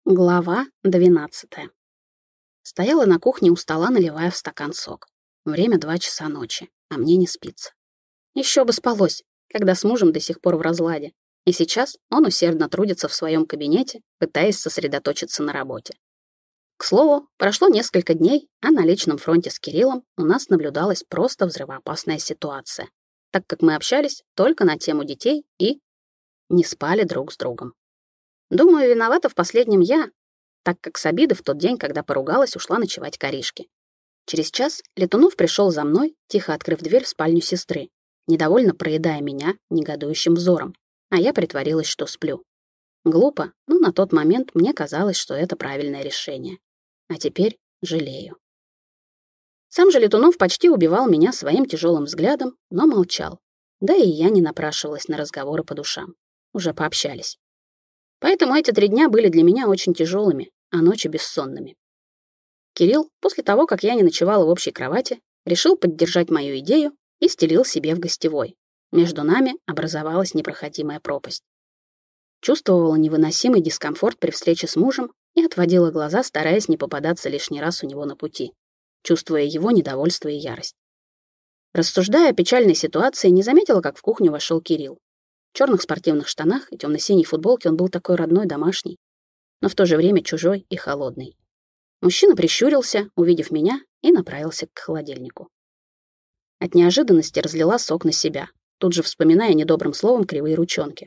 Глава 12. Стояла на кухне у стола, наливая в стакан сок. Время 2 часа ночи, а мне не спится. Еще бы спалось, когда с мужем до сих пор в разладе. И сейчас он усердно трудится в своем кабинете, пытаясь сосредоточиться на работе. К слову, прошло несколько дней, а на личном фронте с Кириллом у нас наблюдалась просто взрывоопасная ситуация, так как мы общались только на тему детей и не спали друг с другом. Думаю, виновата в последнем я, так как с обиды в тот день, когда поругалась, ушла ночевать к Аришке. Через час Летунов пришел за мной, тихо открыв дверь в спальню сестры, недовольно проедая меня негодующим взором, а я притворилась, что сплю. Глупо, но на тот момент мне казалось, что это правильное решение. А теперь жалею. Сам же Летунов почти убивал меня своим тяжелым взглядом, но молчал. Да и я не напрашивалась на разговоры по душам. Уже пообщались. Поэтому эти 3 дня были для меня очень тяжелыми, а ночи бессонными. Кирилл, после того, как я не ночевала в общей кровати, решил поддержать мою идею и стелил себе в гостевой. Между нами образовалась непроходимая пропасть. Чувствовала невыносимый дискомфорт при встрече с мужем и отводила глаза, стараясь не попадаться лишний раз у него на пути, чувствуя его недовольство и ярость. Рассуждая о печальной ситуации, не заметила, как в кухню вошел Кирилл. В черных спортивных штанах и темно-синей футболке он был такой родной, домашний, но в то же время чужой и холодный. Мужчина прищурился, увидев меня, и направился к холодильнику. От неожиданности разлила сок на себя, тут же вспоминая недобрым словом кривые ручонки.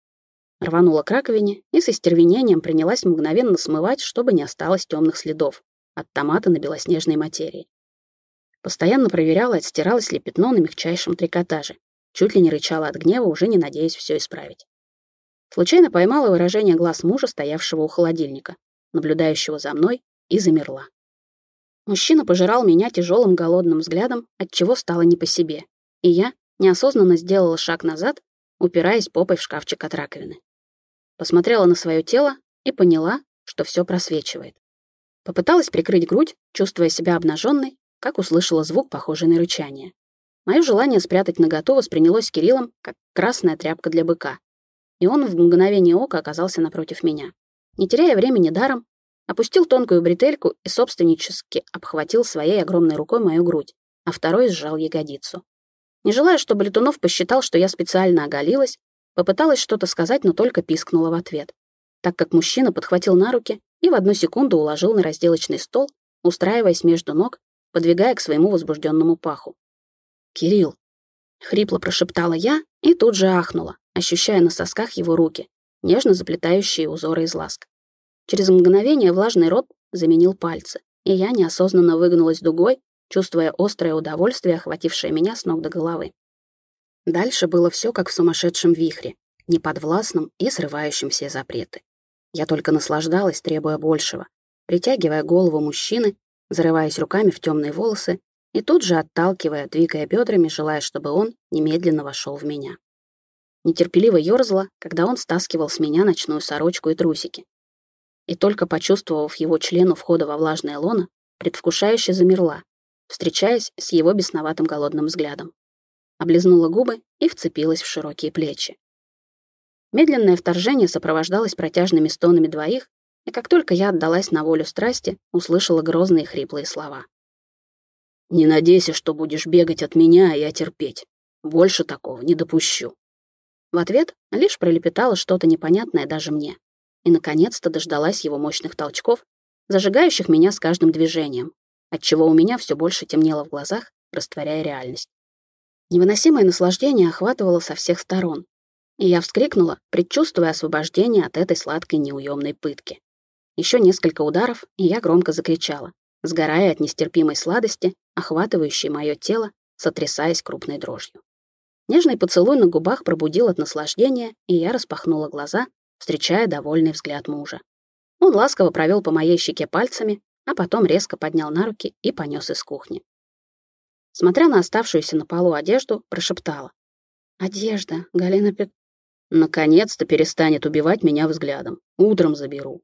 Рванула к раковине и с остервенением принялась мгновенно смывать, чтобы не осталось темных следов от томата на белоснежной материи. Постоянно проверяла, отстиралось ли пятно на мягчайшем трикотаже. Чуть ли не рычала от гнева, уже не надеясь все исправить. Случайно поймала выражение глаз мужа, стоявшего у холодильника, наблюдающего за мной, и замерла. Мужчина пожирал меня тяжелым голодным взглядом, отчего стало не по себе, и я неосознанно сделала шаг назад, упираясь попой в шкафчик от раковины. Посмотрела на свое тело и поняла, что все просвечивает. Попыталась прикрыть грудь, чувствуя себя обнаженной, как услышала звук, похожий на рычание. Мое желание спрятать наготу воспринялось Кириллом, как красная тряпка для быка. И он в мгновение ока оказался напротив меня. Не теряя времени даром, опустил тонкую бретельку и собственнически обхватил своей огромной рукой мою грудь, а второй сжал ягодицу. Не желая, чтобы Летунов посчитал, что я специально оголилась, попыталась что-то сказать, но только пискнула в ответ, так как мужчина подхватил на руки и в 1 секунду уложил на разделочный стол, устраиваясь между ног, подвигая к своему возбужденному паху. «Кирилл!» — хрипло прошептала я и тут же ахнула, ощущая на сосках его руки, нежно заплетающие узоры из ласк. Через мгновение влажный рот заменил пальцы, и я неосознанно выгнулась дугой, чувствуя острое удовольствие, охватившее меня с ног до головы. Дальше было все как в сумасшедшем вихре, неподвластном и срывающем все запреты. Я только наслаждалась, требуя большего, притягивая голову мужчины, зарываясь руками в темные волосы, и тут же отталкивая, двигая бедрами, желая, чтобы он немедленно вошел в меня. Нетерпеливо ёрзала, когда он стаскивал с меня ночную сорочку и трусики. И только почувствовав его член у входа во влажное лоно, предвкушающе замерла, встречаясь с его бесноватым голодным взглядом. Облизнула губы и вцепилась в широкие плечи. Медленное вторжение сопровождалось протяжными стонами двоих, и как только я отдалась на волю страсти, услышала грозные хриплые слова. «Не надейся, что будешь бегать от меня, и я терпеть. Больше такого не допущу». В ответ лишь пролепетала что-то непонятное даже мне, и, наконец-то, дождалась его мощных толчков, зажигающих меня с каждым движением, отчего у меня все больше темнело в глазах, растворяя реальность. Невыносимое наслаждение охватывало со всех сторон, и я вскрикнула, предчувствуя освобождение от этой сладкой неуемной пытки. Еще несколько ударов, и я громко закричала, сгорая от нестерпимой сладости, охватывающей мое тело, сотрясаясь крупной дрожью. Нежный поцелуй на губах пробудил от наслаждения, и я распахнула глаза, встречая довольный взгляд мужа. Он ласково провел по моей щеке пальцами, а потом резко поднял на руки и понес из кухни. Смотря на оставшуюся на полу одежду, прошептала. «Одежда, Галина Пет...» «Наконец-то перестанет убивать меня взглядом. Утром заберу».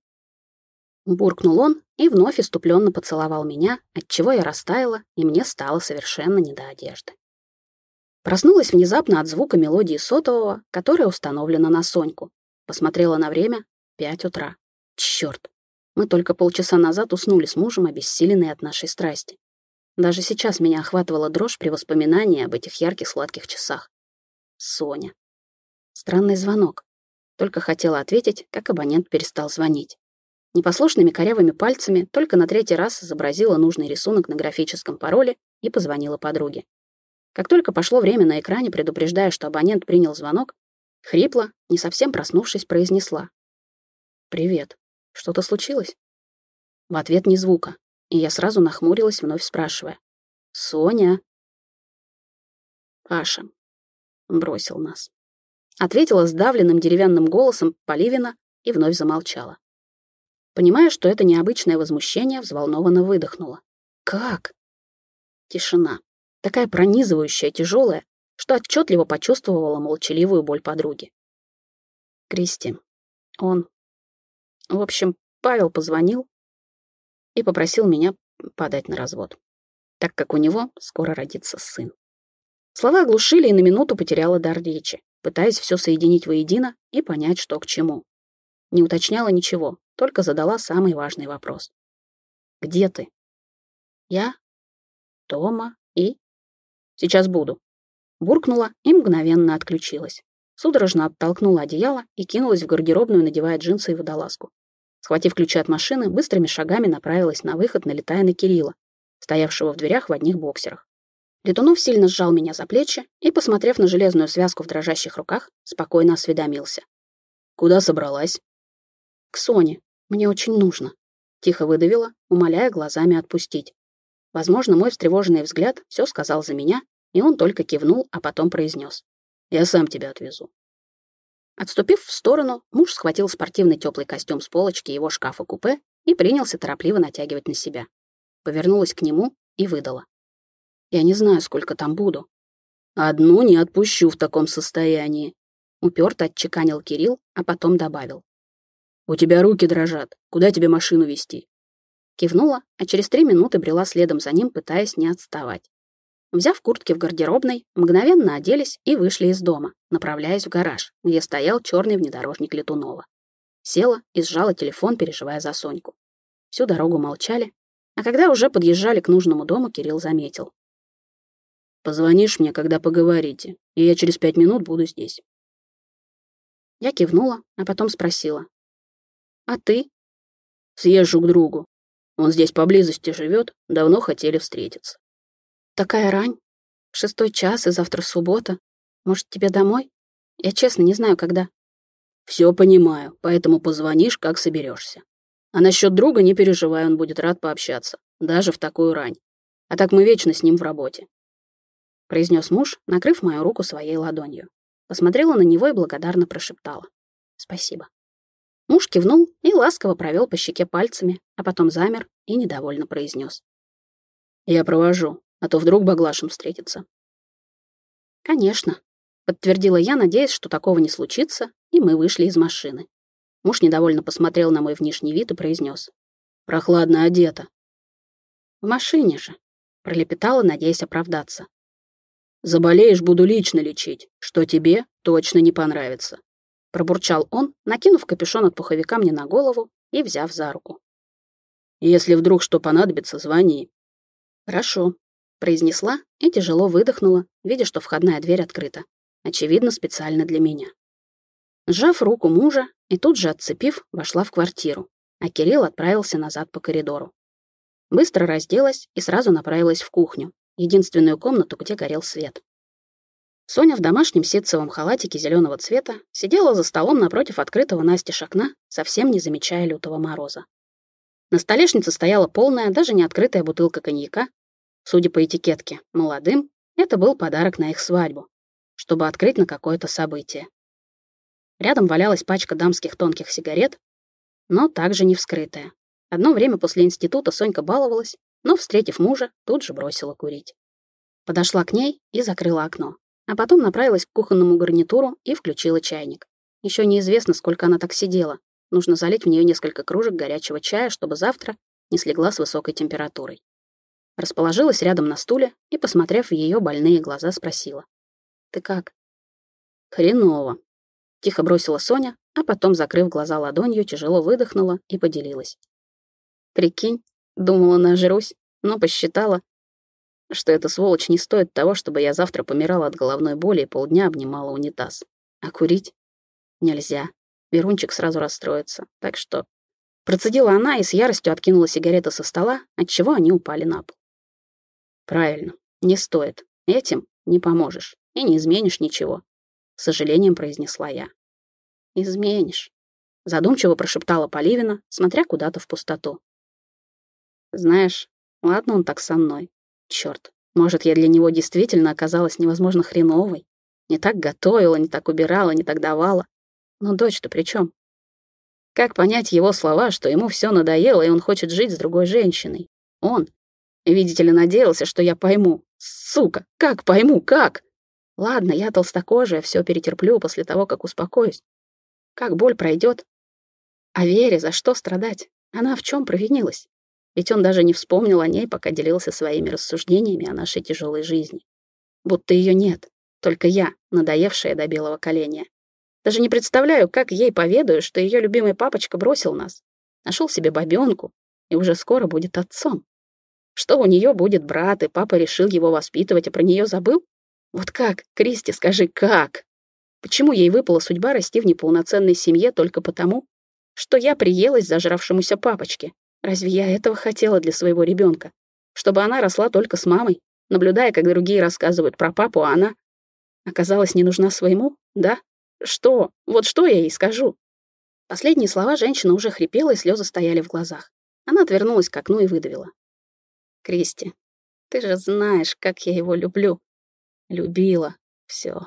Буркнул он и вновь иступленно поцеловал меня, отчего я растаяла, и мне стало совершенно не до одежды. Проснулась внезапно от звука мелодии сотового, которая установлена на Соньку. Посмотрела на время — 5 утра. Чёрт, Мы только полчаса назад уснули с мужем, обессиленные от нашей страсти. Даже сейчас меня охватывала дрожь при воспоминании об этих ярких сладких часах. Соня. Странный звонок. Только хотела ответить, как абонент перестал звонить. Непослушными корявыми пальцами только на 3-й раз изобразила нужный рисунок на графическом пароле и позвонила подруге. Как только пошло время на экране, предупреждая, что абонент принял звонок, хрипло, не совсем проснувшись, произнесла: «Привет. Что-то случилось?» В ответ ни звука, и я сразу нахмурилась, вновь спрашивая: «Соня?» «Паша бросил нас», — ответила сдавленным деревянным голосом Поливина и вновь замолчала. Понимая, что это необычное возмущение, взволнованно выдохнула. «Как?» Тишина. Такая пронизывающая, тяжелая, что отчетливо почувствовала молчаливую боль подруги. «Кристи, он... В общем, Павел позвонил и попросил меня подать на развод, так как у него скоро родится сын». Слова оглушили, и на минуту потеряла дар речи, пытаясь все соединить воедино и понять, что к чему. Не уточняла ничего, только задала самый важный вопрос. «Где ты?» «Я дома и...» «Сейчас буду». Буркнула и мгновенно отключилась. Судорожно оттолкнула одеяло и кинулась в гардеробную, надевая джинсы и водолазку. Схватив ключи от машины, быстрыми шагами направилась на выход, налетая на Кирилла, стоявшего в дверях в одних боксерах. Летунов сильно сжал меня за плечи и, посмотрев на железную связку в дрожащих руках, спокойно осведомился. «Куда собралась?» «К Соне. Мне очень нужно», — тихо выдавила, умоляя глазами отпустить. Возможно, мой встревоженный взгляд все сказал за меня, и он только кивнул, а потом произнес: «Я сам тебя отвезу». Отступив в сторону, муж схватил спортивный теплый костюм с полочки его шкафа-купе и принялся торопливо натягивать на себя. Повернулась к нему и выдала: «Я не знаю, сколько там буду». «Одну не отпущу в таком состоянии», — уперто отчеканил Кирилл, а потом добавил: «У тебя руки дрожат. Куда тебе машину везти?» Кивнула, а через 3 минуты брела следом за ним, пытаясь не отставать. Взяв куртки в гардеробной, мгновенно оделись и вышли из дома, направляясь в гараж, где стоял черный внедорожник Летунова. Села и сжала телефон, переживая за Соньку. Всю дорогу молчали, а когда уже подъезжали к нужному дому, Кирилл заметил: «Позвонишь мне, когда поговорите, и я через 5 минут буду здесь». Я кивнула, а потом спросила: «А ты?» «Съезжу к другу. Он здесь поблизости живет, давно хотели встретиться». «Такая рань. 6-й час, и завтра суббота. Может, тебе домой? Я честно не знаю, когда». «Все понимаю, поэтому позвонишь, как соберешься. А насчет друга не переживай, он будет рад пообщаться, даже в такую рань. А так мы вечно с ним в работе», — произнес муж, накрыв мою руку своей ладонью. Посмотрела на него и благодарно прошептала: «Спасибо». Муж кивнул и ласково провел по щеке пальцами, а потом замер и недовольно произнес: «Я провожу, а то вдруг Баглашем встретится». «Конечно», — подтвердила я, надеясь, что такого не случится, и мы вышли из машины. Муж недовольно посмотрел на мой внешний вид и произнес: «Прохладно одета». «В машине же», — пролепетала, надеясь оправдаться. «Заболеешь, буду лично лечить, что тебе точно не понравится», — пробурчал он, накинув капюшон от пуховика мне на голову и взяв за руку. «Если вдруг что понадобится, звони». «Хорошо», — произнесла и тяжело выдохнула, видя, что входная дверь открыта. Очевидно, специально для меня. Сжав руку мужа и тут же отцепив, вошла в квартиру, а Кирилл отправился назад по коридору. Быстро разделась и сразу направилась в кухню, единственную комнату, где горел свет. Соня в домашнем ситцевом халатике зеленого цвета сидела за столом напротив открытого настежь окна, совсем не замечая лютого мороза. На столешнице стояла полная, даже не открытая бутылка коньяка. Судя по этикетке «молодым», это был подарок на их свадьбу, чтобы открыть на какое-то событие. Рядом валялась пачка дамских тонких сигарет, но также не вскрытая. Одно время после института Сонька баловалась, но, встретив мужа, тут же бросила курить. Подошла к ней и закрыла окно, а потом направилась к кухонному гарнитуру и включила чайник. Еще неизвестно, сколько она так сидела. Нужно залить в нее несколько кружек горячего чая, чтобы завтра не слегла с высокой температурой. Расположилась рядом на стуле и, посмотрев в ее больные глаза, спросила: «Ты как?» «Хреново», — тихо бросила Соня, а потом, закрыв глаза ладонью, тяжело выдохнула и поделилась: Прикинь, думала, нажрусь, но посчитала, что эта сволочь не стоит того, чтобы я завтра помирала от головной боли и полдня обнимала унитаз. А курить нельзя. Верунчик сразу расстроится. Так что процедила она и с яростью откинула сигареты со стола, отчего они упали на пол. Правильно, не стоит. Этим не поможешь и не изменишь ничего, с сожалением произнесла я. Изменишь, задумчиво прошептала Поливина, смотря куда-то в пустоту. Знаешь, ладно он так со мной. Чёрт, может, я для него действительно оказалась невозможно хреновой. Не так готовила, не так убирала, не так давала. Но дочь-то при чем? Как понять его слова, что ему все надоело, и он хочет жить с другой женщиной? Он, видите ли, надеялся, что я пойму. Сука, как пойму, как? Ладно, я толстокожая, все перетерплю после того, как успокоюсь. Как боль пройдет. А Вере за что страдать? Она в чем провинилась? Ведь он даже не вспомнил о ней, пока делился своими рассуждениями о нашей тяжелой жизни. Будто ее нет, только я, надоевшая до белого коленя. Даже не представляю, как ей поведаю, что ее любимый папочка бросил нас, нашел себе бабенку и уже скоро будет отцом. Что у нее будет брат, и папа решил его воспитывать, а про нее забыл? Вот как, Кристи, скажи, как? Почему ей выпала судьба расти в неполноценной семье только потому, что я приелась зажравшемуся папочке? Разве я этого хотела для своего ребенка? Чтобы она росла только с мамой, наблюдая, как другие рассказывают про папу, а она оказалась не нужна своему? Да? Что? Вот что я ей скажу? Последние слова женщина уже хрипела, и слезы стояли в глазах. Она отвернулась к окну и выдавила. Кристи, ты же знаешь, как я его люблю. Любила. Все.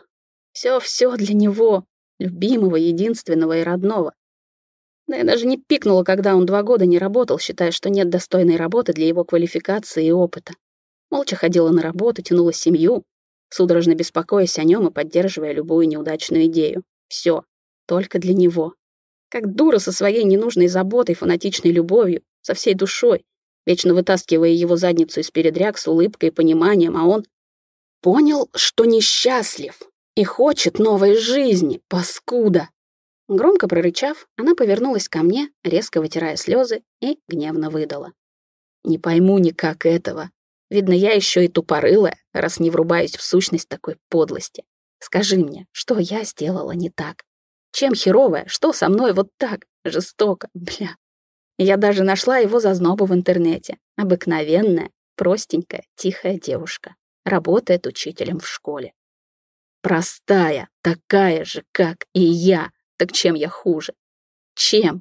Все для него. Любимого, единственного и родного. Да я даже не пикнула, когда он 2 года не работал, считая, что нет достойной работы для его квалификации и опыта. Молча ходила на работу, тянула семью, судорожно беспокоясь о нем и поддерживая любую неудачную идею. Все. Только для него. Как дура со своей ненужной заботой, фанатичной любовью, со всей душой, вечно вытаскивая его задницу из передряг с улыбкой и пониманием, а он понял, что несчастлив и хочет новой жизни, паскуда. Громко прорычав, она повернулась ко мне, резко вытирая слезы, и гневно выдала. Не пойму никак этого. Видно, я еще и тупорылая, раз не врубаюсь в сущность такой подлости. Скажи мне, что я сделала не так? Чем херовая? Что со мной вот так? Жестоко, бля. Я даже нашла его зазнобу в интернете. Обыкновенная, простенькая, тихая девушка. Работает учителем в школе. Простая, такая же, как и я. Так чем я хуже? Чем?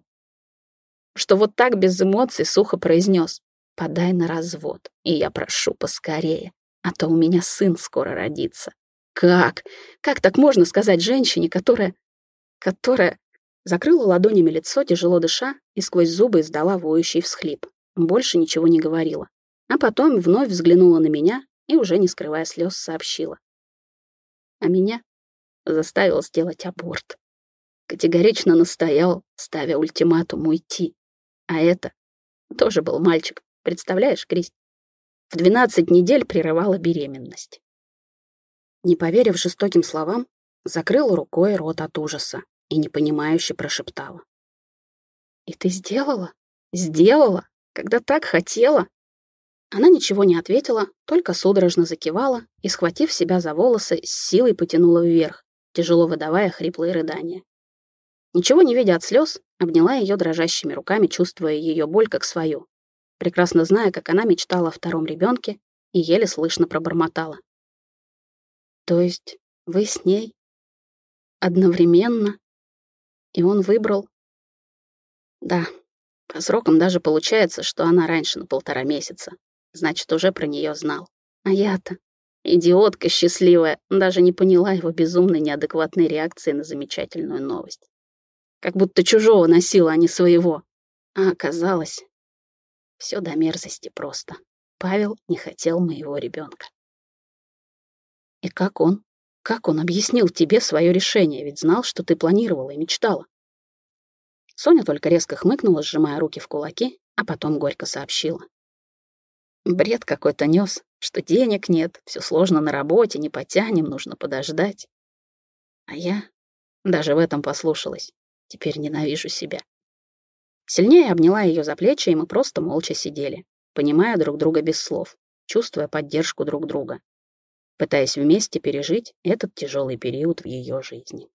Что вот так без эмоций сухо произнес. Подай на развод, и я прошу поскорее, а то у меня сын скоро родится. Как? Как так можно сказать женщине, которая закрыла ладонями лицо, тяжело дыша, и сквозь зубы издала воющий всхлип. Больше ничего не говорила. А потом вновь взглянула на меня и, уже не скрывая слез, сообщила. А меня заставил сделать аборт. Категорично настоял, ставя ультиматум уйти. А это тоже был мальчик. Представляешь, Кристи? В 12 недель прерывала беременность. Не поверив жестоким словам, закрыла рукой рот от ужаса и непонимающе прошептала. «И ты сделала? Сделала? Когда так хотела?» Она ничего не ответила, только судорожно закивала и, схватив себя за волосы, с силой потянула вверх, тяжело выдавая хриплые рыдания. Ничего не видя от слез, обняла ее дрожащими руками, чувствуя ее боль как свою, прекрасно зная, как она мечтала о втором ребенке, и еле слышно пробормотала. «То есть вы с ней одновременно?» И он выбрал. Да, по срокам даже получается, что она раньше на 1,5 месяца. Значит, уже про нее знал. А я-то, идиотка счастливая, даже не поняла его безумной неадекватной реакции на замечательную новость. Как будто чужого носила, а не своего. А оказалось, все до мерзости просто. Павел не хотел моего ребенка. И как он? Как он объяснил тебе свое решение? Ведь знал, что ты планировала и мечтала. Соня только резко хмыкнула, сжимая руки в кулаки, а потом горько сообщила. Бред какой-то нес, что денег нет, все сложно на работе, не потянем, нужно подождать. А я даже в этом послушалась. Теперь ненавижу себя. Сильнее обняла ее за плечи, и мы просто молча сидели, понимая друг друга без слов, чувствуя поддержку друг друга, пытаясь вместе пережить этот тяжелый период в ее жизни.